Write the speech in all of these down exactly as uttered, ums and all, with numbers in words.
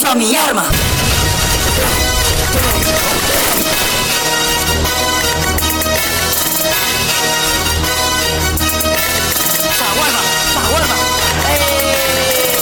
conozco mi arma. Shawarma, shawarma. Eh.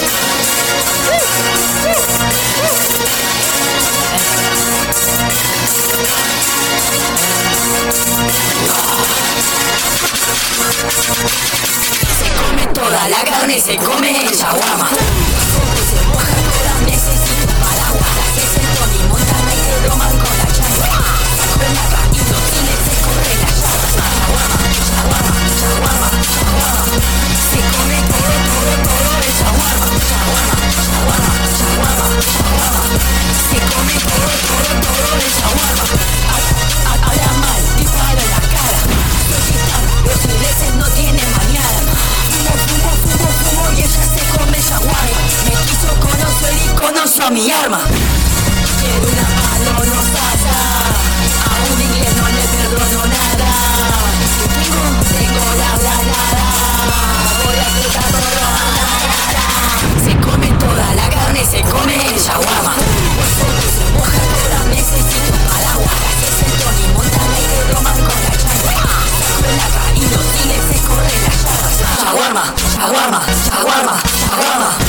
Se come toda la carne, se come el shawarma. Se moja toda, necesito paraguas. Las que se Tony Montana y te broman con la changua. Saco el mapa y los cines se corren las llamas. Shawarma, shawarma, shawarma, shawarma. Se come todo, todo, todo el shawarma. Shawarma, shawarma, shawarma, shawarma. Se come todo, todo, todo el shawarma. Habla mal, dispara en la cara. Los ingleses no tienen mañana. Fumo, fumo, fumo, fumo y ella se come shawarma. Me quiso conocer y conoció mi arma. Quiero una palo rosada. A un inglés no le perdono nada. Tengo, tengo la granada. Voy a explotar todo. Se come toda la carne, se come el shawarma. Se moja toda, necesito paraguas. Las que se Tony Montana y te broman con la changua. Saco el acá y los cines se corren las llamas. Shawarma, shawarma, shawarma, shawarma.